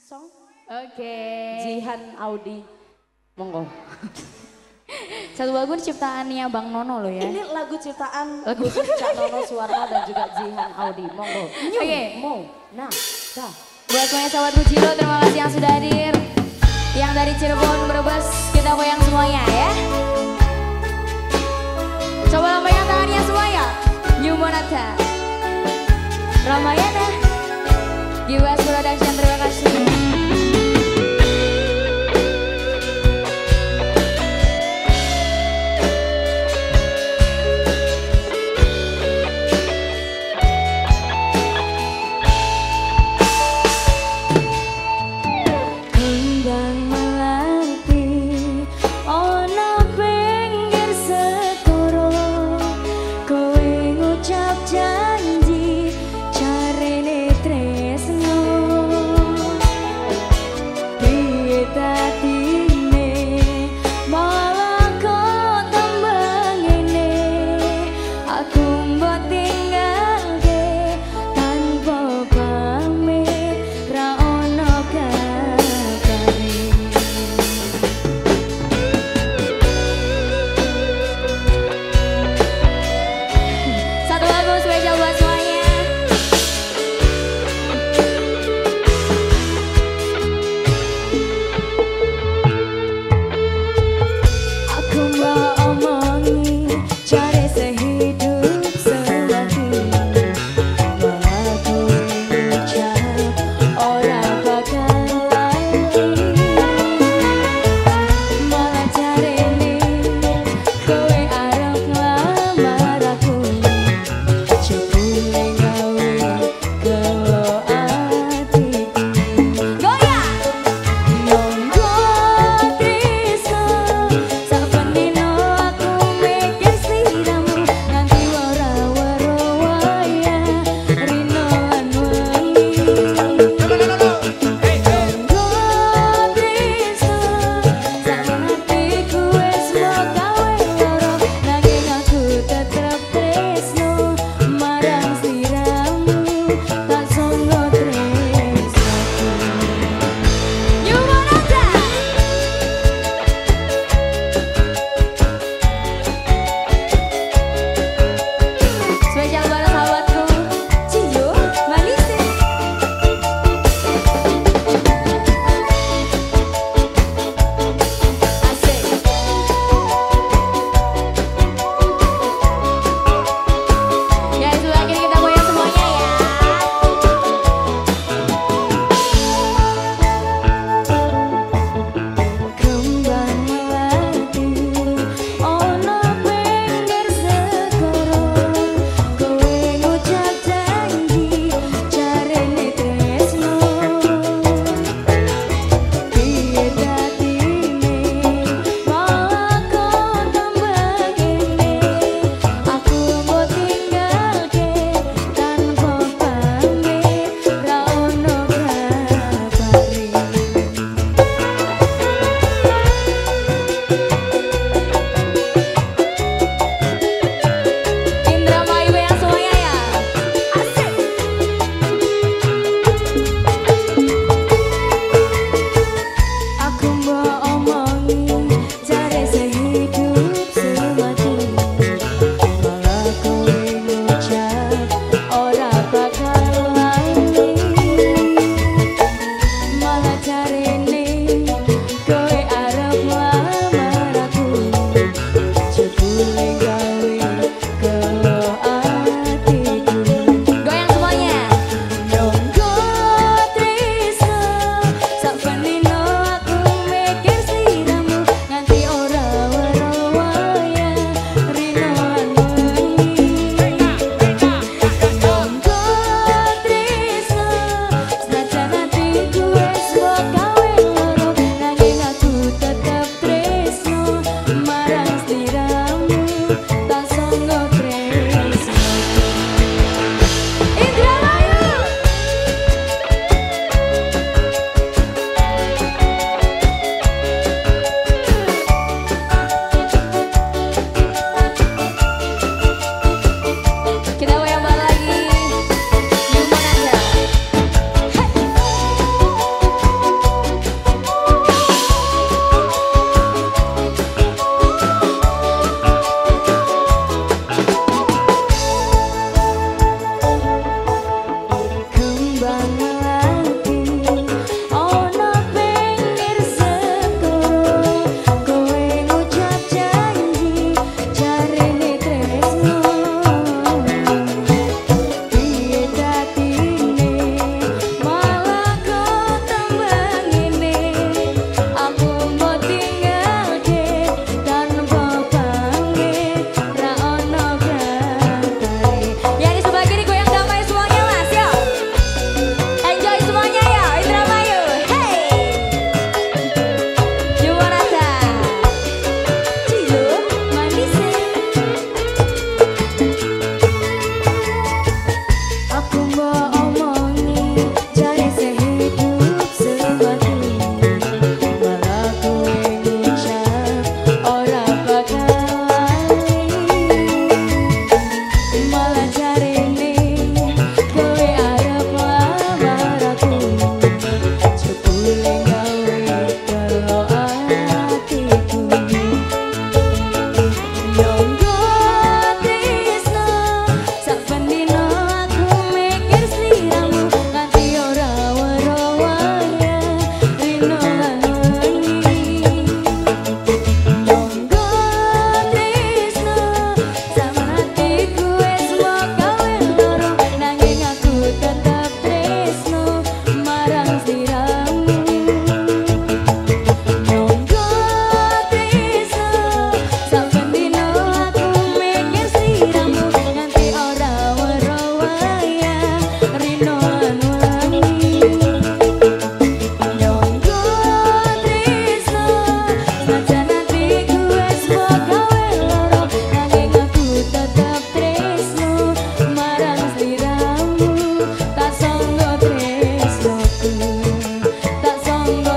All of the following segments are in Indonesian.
song. Oke. Jihan Audi. Monggo. Satu lagu ciptaannya Bang Nono loh ya. Ini lagu ciptaan khusus Cak Nono Suwarno dan juga Jihan Audi. Monggo. Oke. Mau. Nah, dah. Buat semuanya sahabat Bujilo, terima kasih yang sudah hadir. Yang dari Cirebon, Brebes, kita goyang semuanya ya. Coba lambaikan tangannya semuanya. New Monata, Ramayana, Giwas Production, terima kasih. Cari sehidup selama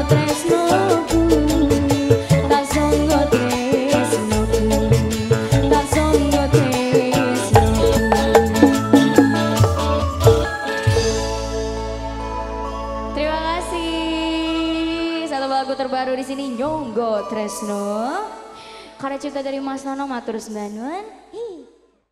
tresnoku, tak sanggo tresnoku, tak sanggo tresnoku. Terima kasih. Satu lagu terbaru di sini Nyonggo Tresno. Karya cipta dari Mas Nono matur sembanuan.